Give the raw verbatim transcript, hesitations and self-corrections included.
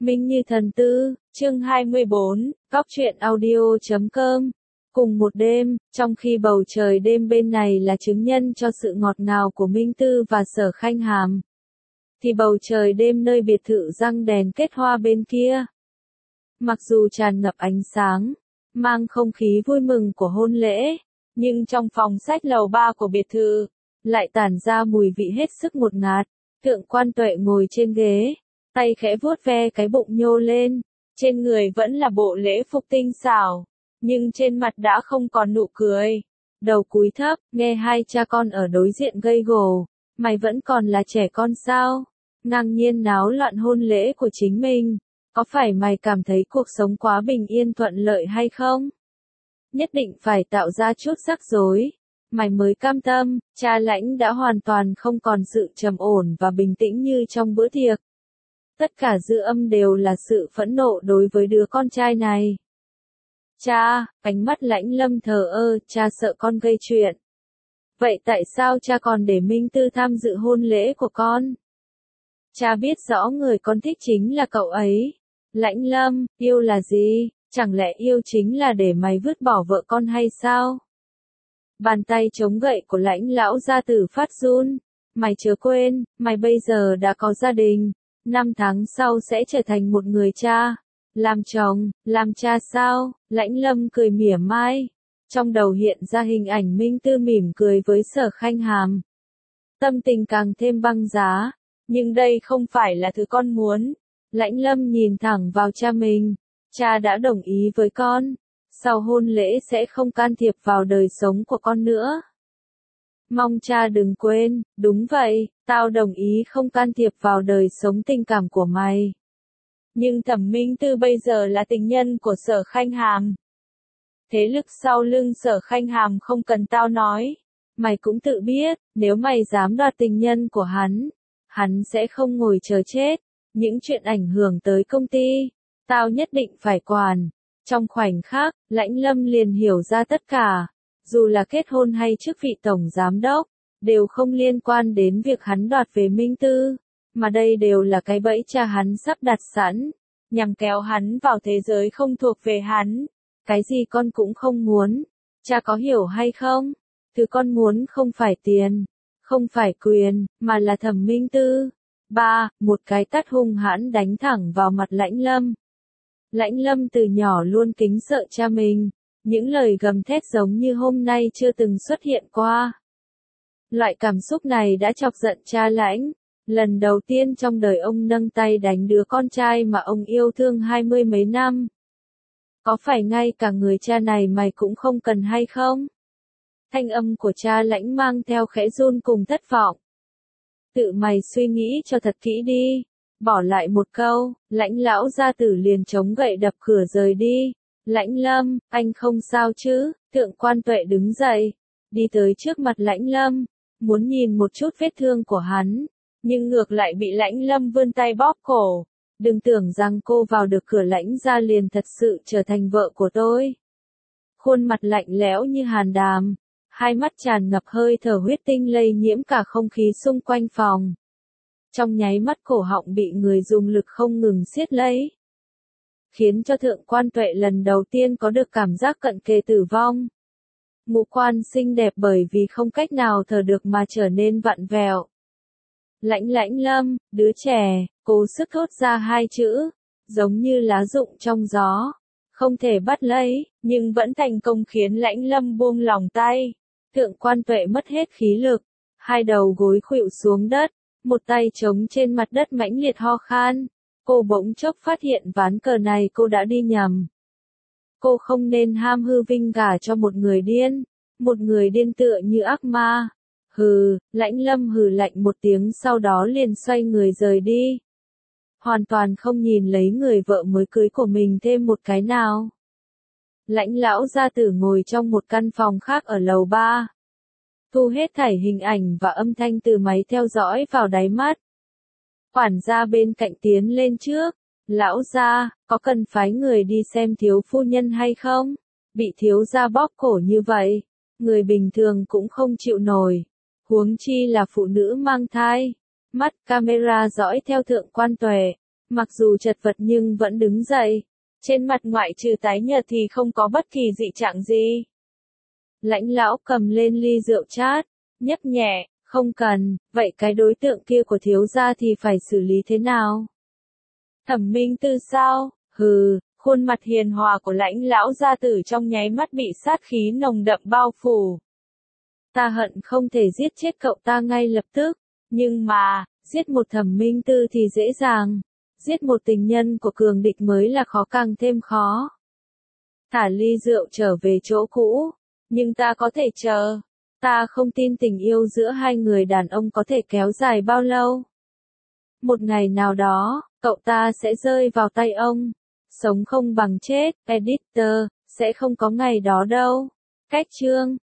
Minh Như Thần Tư, chương hai mươi bốn, góc truyện audio chấm com. Cùng một đêm, trong khi bầu trời đêm bên này là chứng nhân cho sự ngọt ngào của Minh Tư và Sở Khanh Hàm, thì bầu trời đêm nơi biệt thự răng đèn kết hoa bên kia, mặc dù tràn ngập ánh sáng, mang không khí vui mừng của hôn lễ, nhưng trong phòng sách lầu ba của biệt thự, lại tản ra mùi vị hết sức ngột ngạt. Thượng Quan Tuệ ngồi trên ghế, tay khẽ vuốt ve cái bụng nhô lên, trên người vẫn là bộ lễ phục tinh xảo, nhưng trên mặt đã không còn nụ cười. Đầu cúi thấp, nghe hai cha con ở đối diện gây gổ, mày vẫn còn là trẻ con sao? Ngang nhiên náo loạn hôn lễ của chính mình, có phải mày cảm thấy cuộc sống quá bình yên thuận lợi hay không? Nhất định phải tạo ra chút rắc rối, mày mới cam tâm. Cha Lãnh đã hoàn toàn không còn sự trầm ổn và bình tĩnh như trong bữa tiệc. Tất cả dư âm đều là sự phẫn nộ đối với đứa con trai này. Cha, ánh mắt Lãnh Lâm thờ ơ, cha sợ con gây chuyện. Vậy tại sao cha còn để Minh Tư tham dự hôn lễ của con? Cha biết rõ người con thích chính là cậu ấy. Lãnh Lâm, yêu là gì? Chẳng lẽ yêu chính là để mày vứt bỏ vợ con hay sao? Bàn tay chống gậy của Lãnh lão gia tử phát run. Mày chớ quên, mày bây giờ đã có gia đình. Năm tháng sau sẽ trở thành một người cha. Làm chồng, làm cha sao? Lãnh Lâm cười mỉa mai. Trong đầu hiện ra hình ảnh Minh Tư mỉm cười với Sở Khanh Hàm. Tâm tình càng thêm băng giá. Nhưng đây không phải là thứ con muốn. Lãnh Lâm nhìn thẳng vào cha mình. Cha đã đồng ý với con. Sau hôn lễ sẽ không can thiệp vào đời sống của con nữa. Mong cha đừng quên, đúng vậy, tao đồng ý không can thiệp vào đời sống tình cảm của mày. Nhưng Thẩm Minh Tư bây giờ là tình nhân của Sở Khanh Hàm. Thế lực sau lưng Sở Khanh Hàm không cần tao nói. Mày cũng tự biết, nếu mày dám đoạt tình nhân của hắn, hắn sẽ không ngồi chờ chết. Những chuyện ảnh hưởng tới công ty, tao nhất định phải quản. Trong khoảnh khắc, Lãnh Lâm liền hiểu ra tất cả. Dù là kết hôn hay chức vị tổng giám đốc, đều không liên quan đến việc hắn đoạt về Minh Tư, mà đây đều là cái bẫy cha hắn sắp đặt sẵn, nhằm kéo hắn vào thế giới không thuộc về hắn. Cái gì con cũng không muốn, cha có hiểu hay không? Thứ con muốn không phải tiền, không phải quyền, mà là Thẩm Minh Tư. Ba, một cái tát hung hãn đánh thẳng vào mặt Lãnh Lâm. Lãnh Lâm từ nhỏ luôn kính sợ cha mình, những lời gầm thét giống như hôm nay chưa từng xuất hiện qua. Loại cảm xúc này đã chọc giận cha Lãnh, lần đầu tiên trong đời ông nâng tay đánh đứa con trai mà ông yêu thương hai mươi mấy năm. Có phải ngay cả người cha này mày cũng không cần hay không? Thanh âm của cha Lãnh mang theo khẽ run cùng thất vọng. Tự mày suy nghĩ cho thật kỹ đi. Bỏ lại một câu, Lãnh lão gia tử liền chống gậy đập cửa rời đi. Lãnh Lâm, anh không sao chứ? Thượng Quan Tuệ đứng dậy, đi tới trước mặt Lãnh Lâm, muốn nhìn một chút vết thương của hắn, nhưng ngược lại bị Lãnh Lâm vươn tay bóp cổ. Đừng tưởng rằng cô vào được cửa Lãnh gia liền thật sự trở thành vợ của tôi. Khuôn mặt lạnh lẽo như hàn đàm, hai mắt tràn ngập hơi thở huyết tinh lây nhiễm cả không khí xung quanh phòng. Trong nháy mắt cổ họng bị người dùng lực không ngừng siết lấy, khiến cho Thượng Quan Tuệ lần đầu tiên có được cảm giác cận kề tử vong. Ngũ quan xinh đẹp bởi vì không cách nào thở được mà trở nên vặn vẹo. Lãnh Lãnh Lâm, đứa trẻ, cố sức thốt ra hai chữ, giống như lá rụng trong gió, không thể bắt lấy, nhưng vẫn thành công khiến Lãnh Lâm buông lỏng tay. Thượng Quan Tuệ mất hết khí lực, hai đầu gối khuỵu xuống đất, một tay chống trên mặt đất mãnh liệt ho khan. Cô bỗng chốc phát hiện ván cờ này cô đã đi nhầm. Cô không nên ham hư vinh gả cho một người điên, một người điên tựa như ác ma. Hừ, Lãnh Lâm hừ lạnh một tiếng sau đó liền xoay người rời đi. Hoàn toàn không nhìn lấy người vợ mới cưới của mình thêm một cái nào. Lãnh lão gia tử ngồi trong một căn phòng khác ở lầu ba. Thu hết thảy hình ảnh và âm thanh từ máy theo dõi vào đáy mắt. Quản gia bên cạnh tiến lên trước. Lão gia, có cần phái người đi xem thiếu phu nhân hay không? Bị thiếu gia bóp cổ như vậy, người bình thường cũng không chịu nổi. Huống chi là phụ nữ mang thai. Mắt camera dõi theo Thượng Quan Tuệ. Mặc dù chật vật nhưng vẫn đứng dậy. Trên mặt ngoại trừ tái nhợt thì không có bất kỳ dị trạng gì. Lãnh lão cầm lên ly rượu chát, nhấp nhẹ, không cần, vậy cái đối tượng kia của thiếu gia thì phải xử lý thế nào? Thẩm Minh Tư sao? Hừ, khuôn mặt hiền hòa của lãnh lão gia tử trong nháy mắt bị sát khí nồng đậm bao phủ. Ta hận không thể giết chết cậu ta ngay lập tức, nhưng mà, giết một Thẩm Minh Tư thì dễ dàng, giết một tình nhân của cường địch mới là khó càng thêm khó. Thả ly rượu trở về chỗ cũ, nhưng ta có thể chờ, ta không tin tình yêu giữa hai người đàn ông có thể kéo dài bao lâu. Một ngày nào đó, cậu ta sẽ rơi vào tay ông, sống không bằng chết, editor, sẽ không có ngày đó đâu. Cách chương